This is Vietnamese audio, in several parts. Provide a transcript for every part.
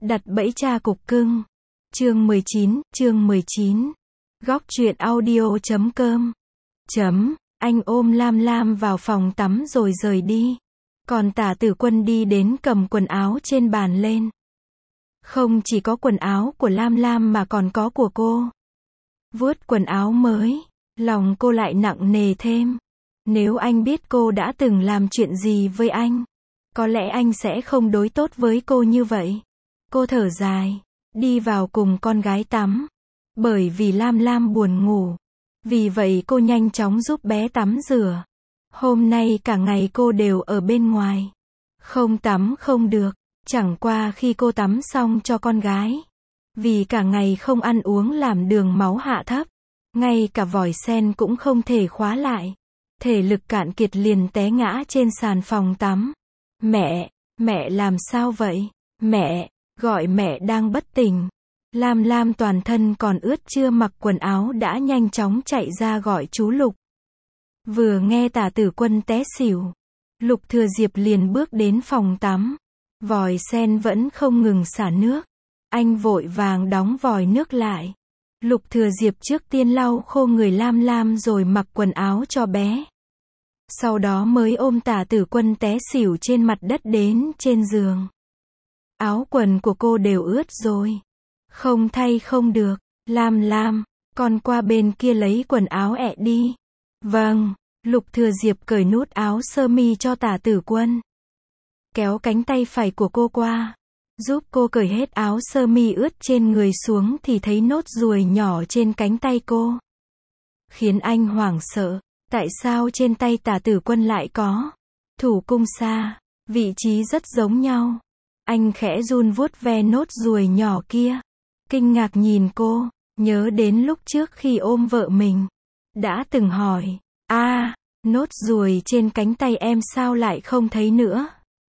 Đặt bẫy cha cục cưng. Chương 19. Góc truyện audio.com. Anh ôm Lam Lam vào phòng tắm rồi rời đi. Còn Tả Tử Quân đi đến cầm quần áo trên bàn lên. Không chỉ có quần áo của Lam Lam mà còn có của cô. Vuốt quần áo mới, lòng cô lại nặng nề thêm. Nếu anh biết cô đã từng làm chuyện gì với anh, có lẽ anh sẽ không đối tốt với cô như vậy. Cô thở dài, đi vào cùng con gái tắm. Bởi vì Lam Lam buồn ngủ, vì vậy cô nhanh chóng giúp bé tắm rửa. Hôm nay cả ngày cô đều ở bên ngoài. Không tắm không được, chẳng qua khi cô tắm xong cho con gái. Vì cả ngày không ăn uống làm đường máu hạ thấp, ngay cả vòi sen cũng không thể khóa lại. Thể lực cạn kiệt liền té ngã trên sàn phòng tắm. Mẹ làm sao vậy? Mẹ, gọi mẹ đang bất tỉnh. Lam Lam toàn thân còn ướt chưa mặc quần áo đã nhanh chóng chạy ra gọi chú Lục. Vừa nghe Tả Tử Quân té xỉu, Lục Thừa Diệp liền bước đến phòng tắm. Vòi sen vẫn không ngừng xả nước. Anh vội vàng đóng vòi nước lại. Lục Thừa Diệp trước tiên lau khô người Lam Lam rồi mặc quần áo cho bé. Sau đó mới ôm Tả Tử Quân té xỉu trên mặt đất đến trên giường. Áo quần của cô đều ướt rồi. Không thay không được. Lam, con qua bên kia lấy quần áo ẹ đi. Vâng. Lục Thừa Diệp cởi nút áo sơ mi cho Tả Tử Quân. Kéo cánh tay phải của cô qua, giúp cô cởi hết áo sơ mi ướt trên người xuống thì thấy nốt ruồi nhỏ trên cánh tay cô. Khiến anh hoảng sợ. Tại sao trên tay Tả Tử Quân lại có thủ cung xa, vị trí rất giống nhau. Anh khẽ run vuốt ve nốt ruồi nhỏ kia. Kinh ngạc nhìn cô, nhớ đến lúc trước khi ôm vợ mình. Đã từng hỏi, nốt ruồi trên cánh tay em sao lại không thấy nữa?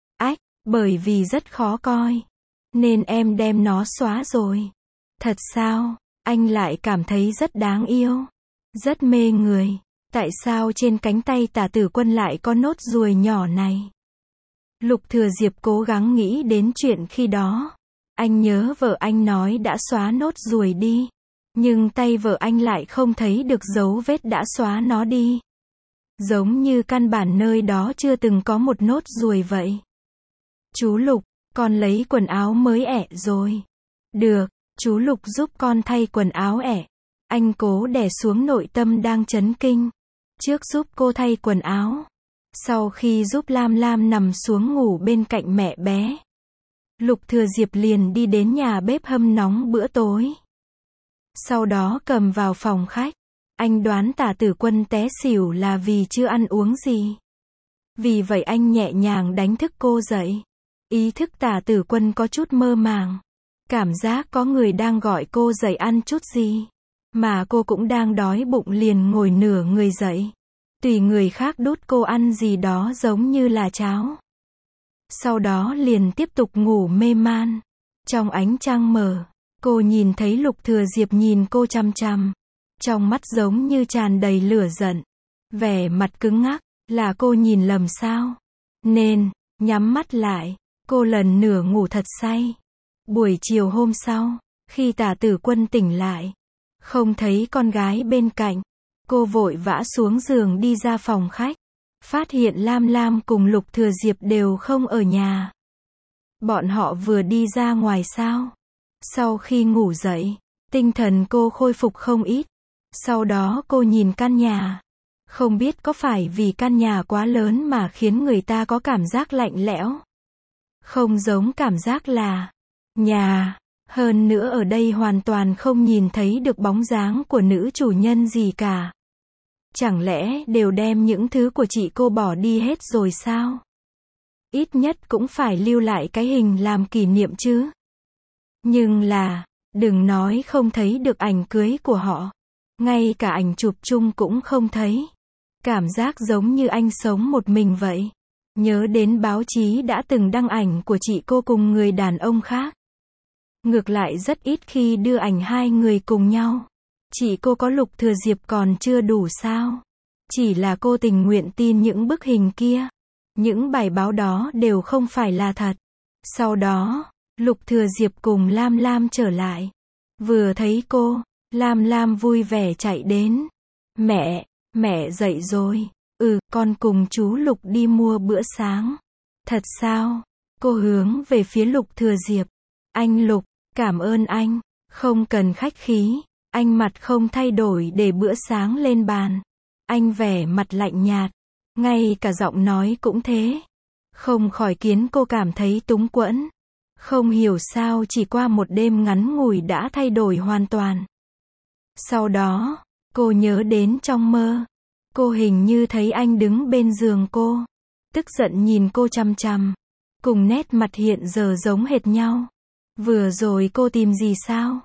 Bởi vì rất khó coi. Nên em đem nó xóa rồi. Thật sao? Anh lại cảm thấy rất đáng yêu. Rất mê người. Tại sao trên cánh tay Tả Tử Quân lại có nốt ruồi nhỏ này? Lục Thừa Diệp cố gắng nghĩ đến chuyện khi đó. Anh nhớ vợ anh nói đã xóa nốt ruồi đi. Nhưng tay vợ anh lại không thấy được dấu vết đã xóa nó đi. Giống như căn bản nơi đó chưa từng có một nốt ruồi vậy. Chú Lục, con lấy quần áo mới ẹ rồi. Được, chú Lục giúp con thay quần áo ẹ. Anh cố đè xuống nội tâm đang chấn kinh. Trước giúp cô thay quần áo. Sau khi giúp Lam Lam nằm xuống ngủ bên cạnh mẹ bé, Lục Thừa Diệp liền đi đến nhà bếp hâm nóng bữa tối. Sau đó cầm vào phòng khách. Anh đoán Tả Tử Quân té xỉu là vì chưa ăn uống gì. Vì vậy anh nhẹ nhàng đánh thức cô dậy. Ý thức Tả Tử Quân có chút mơ màng. Cảm giác có người đang gọi cô dậy ăn chút gì. Mà cô cũng đang đói bụng liền ngồi nửa người dậy. Tùy người khác đút cô ăn gì đó giống như là cháo. Sau đó liền tiếp tục ngủ mê man. Trong ánh trăng mờ, cô nhìn thấy Lục Thừa Diệp nhìn cô chằm chằm. Trong mắt giống như tràn đầy lửa giận. Vẻ mặt cứng ngắc, là cô nhìn lầm sao? Nên, nhắm mắt lại, cô lần nửa ngủ thật say. Buổi chiều hôm sau, khi Tả Tử Quân tỉnh lại, không thấy con gái bên cạnh, cô vội vã xuống giường đi ra phòng khách. Phát hiện Lam Lam cùng Lục Thừa Diệp đều không ở nhà. Bọn họ vừa đi ra ngoài sao? Sau khi ngủ dậy, tinh thần cô khôi phục không ít. Sau đó cô nhìn căn nhà. Không biết có phải vì căn nhà quá lớn mà khiến người ta có cảm giác lạnh lẽo. Không giống cảm giác là nhà. Hơn nữa ở đây hoàn toàn không nhìn thấy được bóng dáng của nữ chủ nhân gì cả. Chẳng lẽ đều đem những thứ của chị cô bỏ đi hết rồi sao? Ít nhất cũng phải lưu lại cái hình làm kỷ niệm chứ. Nhưng là, đừng nói không thấy được ảnh cưới của họ. Ngay cả ảnh chụp chung cũng không thấy. Cảm giác giống như anh sống một mình vậy. Nhớ đến báo chí đã từng đăng ảnh của chị cô cùng người đàn ông khác. Ngược lại rất ít khi đưa ảnh hai người cùng nhau. Chị cô có Lục Thừa Diệp còn chưa đủ sao? Chỉ là cô tình nguyện tin những bức hình kia. Những bài báo đó đều không phải là thật. Sau đó, Lục Thừa Diệp cùng Lam Lam trở lại. Vừa thấy cô, Lam Lam vui vẻ chạy đến. Mẹ dậy rồi. Con cùng chú Lục đi mua bữa sáng. Thật sao? Cô hướng về phía Lục Thừa Diệp. Anh Lục, cảm ơn anh. Không cần khách khí. Anh mặt không thay đổi để bữa sáng lên bàn. Anh vẻ mặt lạnh nhạt. Ngay cả giọng nói cũng thế. Không khỏi khiến cô cảm thấy túng quẫn. Không hiểu sao chỉ qua một đêm ngắn ngủi đã thay đổi hoàn toàn. Sau đó, cô nhớ đến trong mơ. Cô hình như thấy anh đứng bên giường cô. Tức giận nhìn cô chằm chằm. Cùng nét mặt hiện giờ giống hệt nhau. Vừa rồi cô tìm gì sao?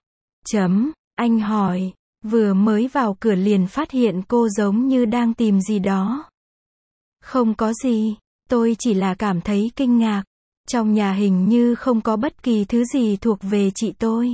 Anh hỏi. Vừa mới vào cửa liền phát hiện cô giống như đang tìm gì đó. Không có gì. Tôi chỉ là cảm thấy kinh ngạc. Trong nhà hình như không có bất kỳ thứ gì thuộc về chị tôi.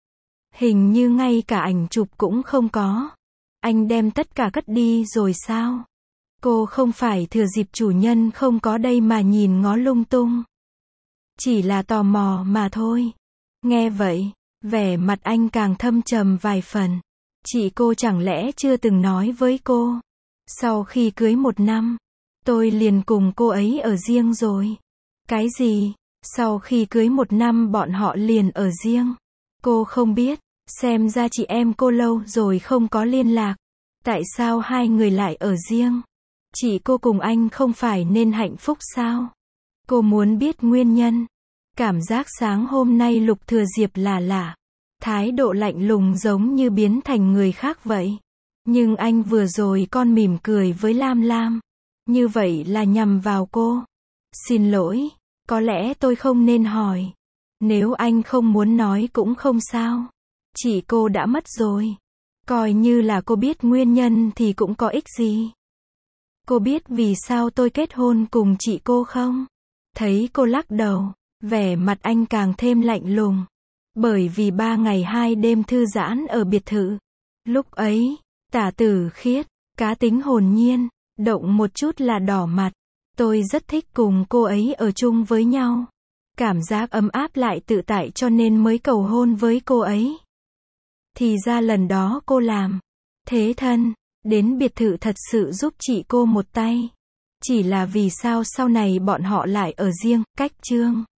Hình như ngay cả ảnh chụp cũng không có. Anh đem tất cả cất đi rồi sao? Cô không phải thừa dịp chủ nhân không có đây mà nhìn ngó lung tung. Chỉ là tò mò mà thôi. Nghe vậy, vẻ mặt anh càng thâm trầm vài phần. Chị cô chẳng lẽ chưa từng nói với cô? Sau khi cưới 1 năm, tôi liền cùng cô ấy ở riêng rồi. Cái gì? Sau khi cưới 1 năm bọn họ liền ở riêng? Cô không biết, xem ra chị em cô lâu rồi không có liên lạc. Tại sao hai người lại ở riêng? Chị cô cùng anh không phải nên hạnh phúc sao? Cô muốn biết nguyên nhân. Cảm giác sáng hôm nay Lục Thừa Diệp là lạ. Thái độ lạnh lùng giống như biến thành người khác vậy. Nhưng anh vừa rồi con mỉm cười với Lam Lam. Như vậy là nhằm vào cô. Xin lỗi, có lẽ tôi không nên hỏi. Nếu anh không muốn nói cũng không sao. Chị cô đã mất rồi. Coi như là cô biết nguyên nhân thì cũng có ích gì. Cô biết vì sao tôi kết hôn cùng chị cô không? Thấy cô lắc đầu, vẻ mặt anh càng thêm lạnh lùng. Bởi vì 3 ngày 2 đêm thư giãn ở biệt thự. Lúc ấy, Tả Tử Khiết, cá tính hồn nhiên, động một chút là đỏ mặt. Tôi rất thích cùng cô ấy ở chung với nhau. Cảm giác ấm áp lại tự tại cho nên mới cầu hôn với cô ấy. Thì ra lần đó cô làm thế thân, đến biệt thự thật sự giúp chị cô một tay. Chỉ là vì sao sau này bọn họ lại ở riêng, cách chương.